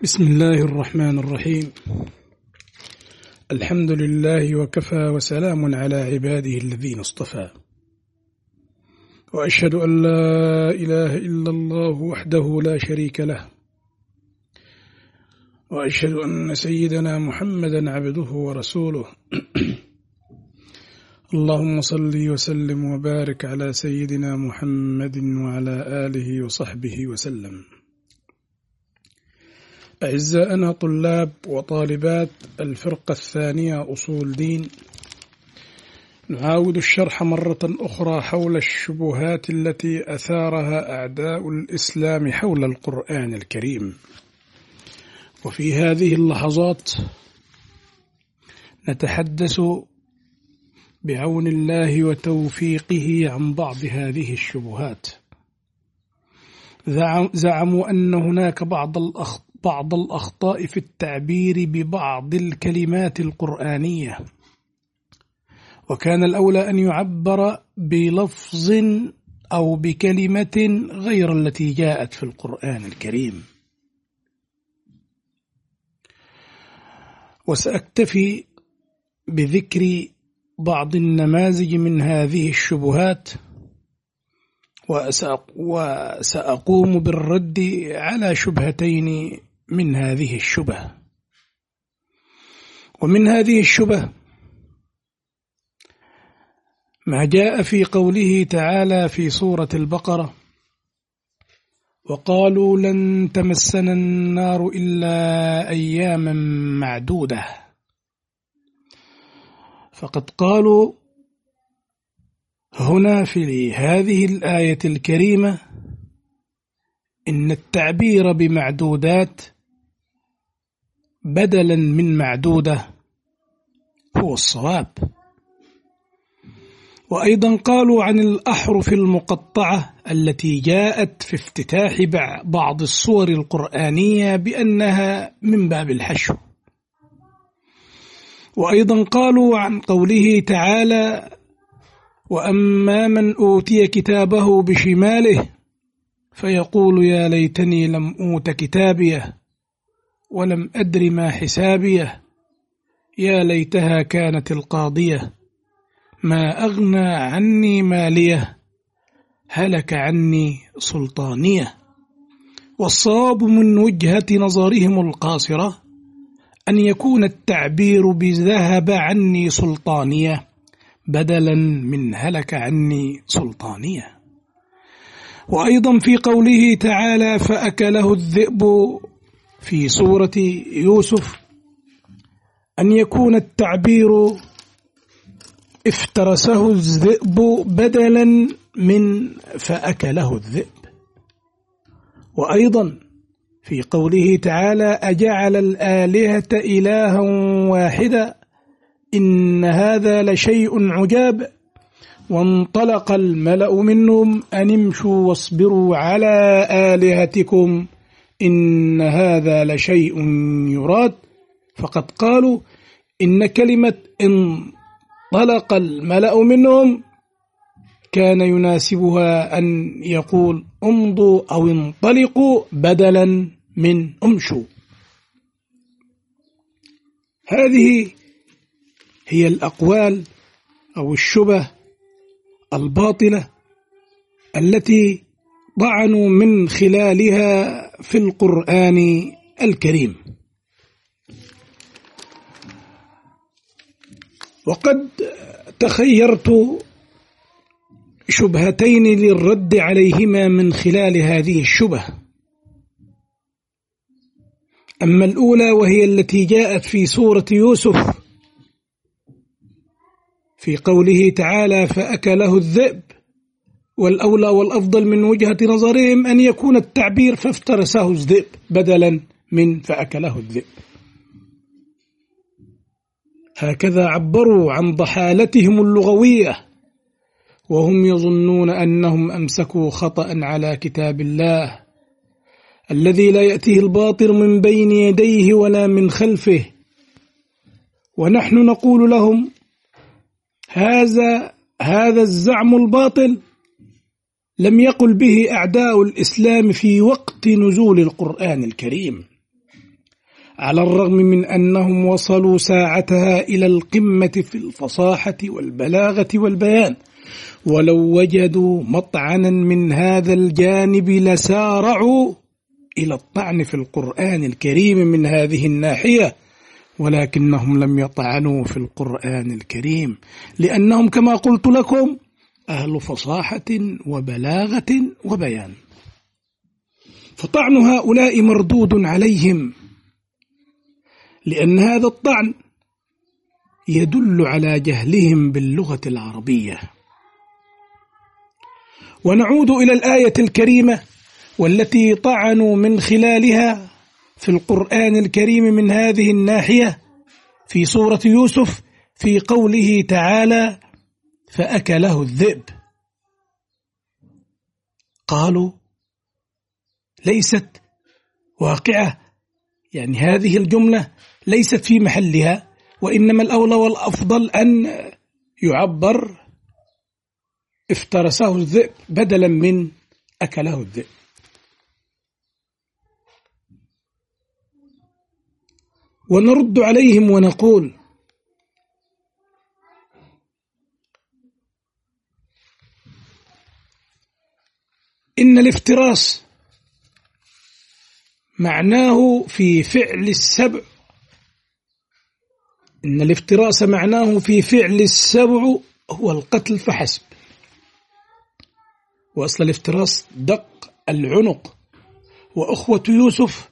بسم الله الرحمن الرحيم. الحمد لله وكفى وسلام على عباده الذين اصطفى، وأشهد أن لا إله إلا الله وحده لا شريك له، وأشهد أن سيدنا محمدا عبده ورسوله. اللهم صل وسلم وبارك على سيدنا محمد وعلى آله وصحبه وسلم. أعزائنا طلاب وطالبات الفرقة الثانية أصول دين، نعاود الشرح مرة أخرى حول الشبهات التي أثارها أعداء الإسلام حول القرآن الكريم. وفي هذه اللحظات نتحدث بعون الله وتوفيقه عن بعض هذه الشبهات. زعموا أن هناك بعض الأخطاء في التعبير ببعض الكلمات القرآنية، وكان الأولى أن يعبر بلفظ أو بكلمة غير التي جاءت في القرآن الكريم. وسأكتفي بذكر بعض النماذج من هذه الشبهات، وسأقوم بالرد على شبهتين من هذه الشبه. ومن هذه الشبه ما جاء في قوله تعالى في سورة البقرة: وقالوا لن تمسنا النار إلا أياما معدودة. فقد قالوا هنا في هذه الآية الكريمة إن التعبير بمعدودات بدلا من معدودة هو الصواب. وأيضا قالوا عن الأحرف المقطعة التي جاءت في افتتاح بعض الصور القرآنية بأنها من باب الحشو. وأيضا قالوا عن قوله تعالى: وأما من أوتي كتابه بشماله فيقول يا ليتني لم أوت كتابيه ولم أدر ما حسابيه يا ليتها كانت القاضية ما أغنى عني ماليه هلك عني سلطانيه. والصواب من وجهة نظرهم القاصرة أن يكون التعبير بذهب عني سلطانيه بدلا من هلك عني سلطانيه. وأيضا في قوله تعالى: فأكله الذئب في سورة يوسف، أن يكون التعبير افترسه الذئب بدلا من فأكله الذئب. وأيضا في قوله تعالى: أجعل الآلهة إلها واحدا إن هذا لشيء عجاب وانطلق الملأ منهم أن امشوا واصبروا على آلهتكم إن هذا لشيء يراد. فقد قالوا إن كلمة انطلق الملأ منهم كان يناسبها أن يقول امضوا أو انطلقوا بدلا من امشوا. هذه هي الأقوال أو الشبه الباطلة التي طعنوا من خلالها في القرآن الكريم. وقد تخيرت شبهتين للرد عليهما من خلال هذه الشبه. أما الأولى وهي التي جاءت في سورة يوسف في قوله تعالى: فأكله الذئب، والأولى والأفضل من وجهة نظرهم أن يكون التعبير فافترسه الذئب بدلا من فأكله الذئب. هكذا عبروا عن ضحالتهم اللغوية وهم يظنون أنهم أمسكوا خطأ على كتاب الله الذي لا يأتيه الباطل من بين يديه ولا من خلفه. ونحن نقول لهم هذا الزعم الباطل لم يقل به أعداء الإسلام في وقت نزول القرآن الكريم، على الرغم من أنهم وصلوا ساعتها إلى القمة في الفصاحة والبلاغة والبيان، ولو وجدوا مطعنا من هذا الجانب لسارعوا إلى الطعن في القرآن الكريم من هذه الناحية، ولكنهم لم يطعنوا في القرآن الكريم لأنهم كما قلت لكم أهل فصاحة وبلاغة وبيان. فطعن هؤلاء مردود عليهم، لأن هذا الطعن يدل على جهلهم باللغة العربية. ونعود إلى الآية الكريمة والتي طعنوا من خلالها في القرآن الكريم من هذه الناحية في سورة يوسف في قوله تعالى: فأكله الذئب. قالوا ليست واقعة، يعني هذه الجملة ليست في محلها، وإنما الأولى والأفضل أن يعبر افترسه الذئب بدلا من أكله الذئب. ونرد عليهم ونقول: إن الافتراس معناه في فعل السبع، إن الافتراس معناه في فعل السبع هو القتل فحسب. وأصل الافتراس دق العنق، وأخوة يوسف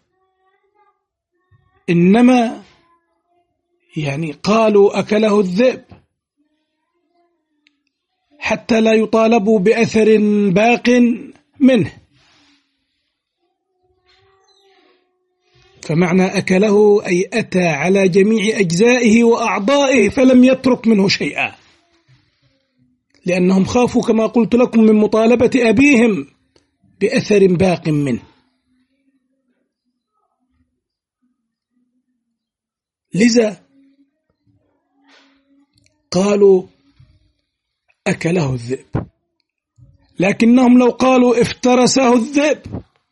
إنما يعني قالوا أكله الذئب حتى لا يطالبوا بأثر باق منه، فمعنى أكله أي أتى على جميع أجزائه وأعضائه فلم يترك منه شيئا، لأنهم خافوا كما قلت لكم من مطالبة أبيهم بأثر باق منه. لذا قالوا أكله الذئب، لكنهم لو قالوا افترسه الذئب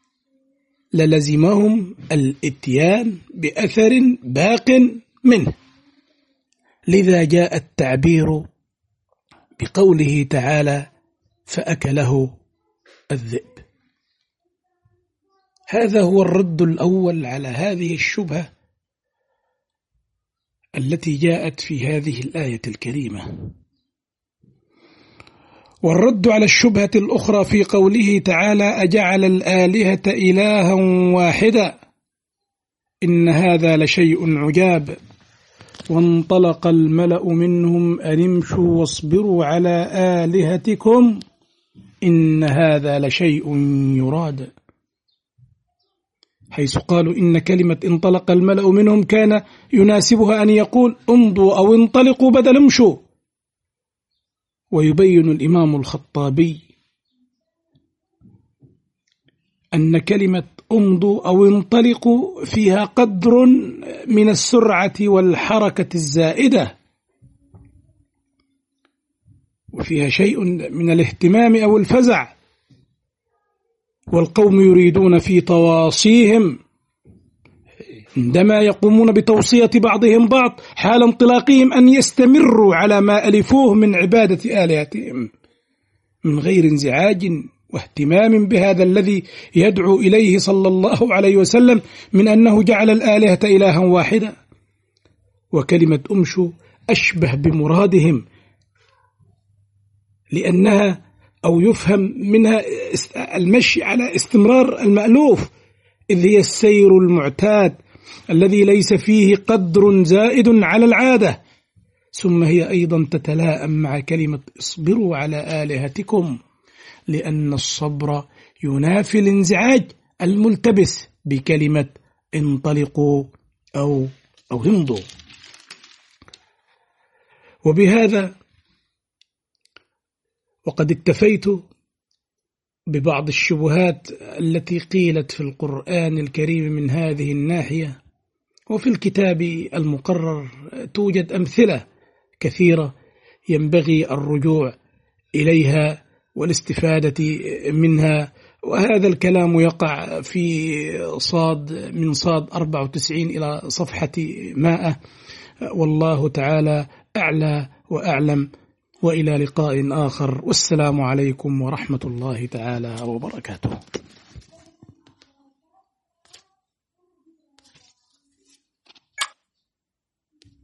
للزمهم الاتيان بأثر باق منه. لذا جاء التعبير بقوله تعالى: فأكله الذئب. هذا هو الرد الأول على هذه الشبهة التي جاءت في هذه الآية الكريمة. والرد على الشبهة الأخرى في قوله تعالى: أجعل الآلهة إلها واحدا إن هذا لشيء عجاب وانطلق الملأ منهم أن امشوا واصبروا على آلهتكم إن هذا لشيء يراد، حيث قالوا إن كلمة انطلق الملأ منهم كان يناسبها أن يقول امضوا أو انطلقوا بدل امشوا. ويبين الإمام الخطابي أن كلمة امضوا أو انطلقوا فيها قدر من السرعة والحركة الزائدة، وفيها شيء من الاهتمام أو الفزع، والقوم يريدون في تواصيهم عندما يقومون بتوصية بعضهم بعض حال انطلاقهم أن يستمروا على ما ألفوه من عبادة آلهتهم من غير انزعاج واهتمام بهذا الذي يدعو إليه صلى الله عليه وسلم من أنه جعل الآلهة إلها واحدا. وكلمة أمشوا أشبه بمرادهم، لأنها أو يفهم منها المشي على استمرار المألوف، إذ هي السير المعتاد الذي ليس فيه قدر زائد على العادة. ثم هي أيضا تتلائم مع كلمة اصبروا على آلهتكم، لأن الصبر ينافي الانزعاج الملتبس بكلمة انطلقوا أو امضوا. وبهذا وقد اكتفيت ببعض الشبهات التي قيلت في القرآن الكريم من هذه الناحية، وفي الكتاب المقرر توجد أمثلة كثيرة ينبغي الرجوع إليها والاستفادة منها وهذا الكلام يقع في من صاد 94 إلى صفحة 100. والله تعالى أعلى وأعلم، وإلى لقاء آخر، والسلام عليكم ورحمة الله تعالى وبركاته.